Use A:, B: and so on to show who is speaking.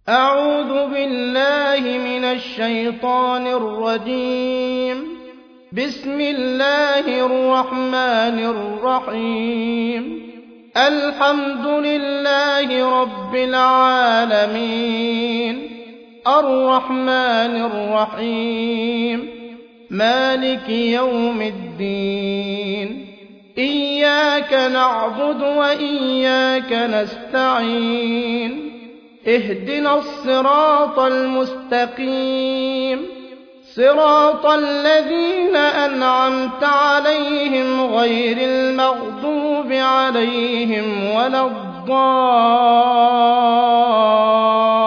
A: أعوذ بالله من الشيطان الرجيم. بسم الله الرحمن الرحيم. الحمد لله رب العالمين، الرحمن الرحيم، مالك يوم الدين. إياك نعبد وإياك نستعين. اهدنا الصراط المستقيم، صراط الذين أنعمت عليهم غير المغضوب عليهم ولا الضالين.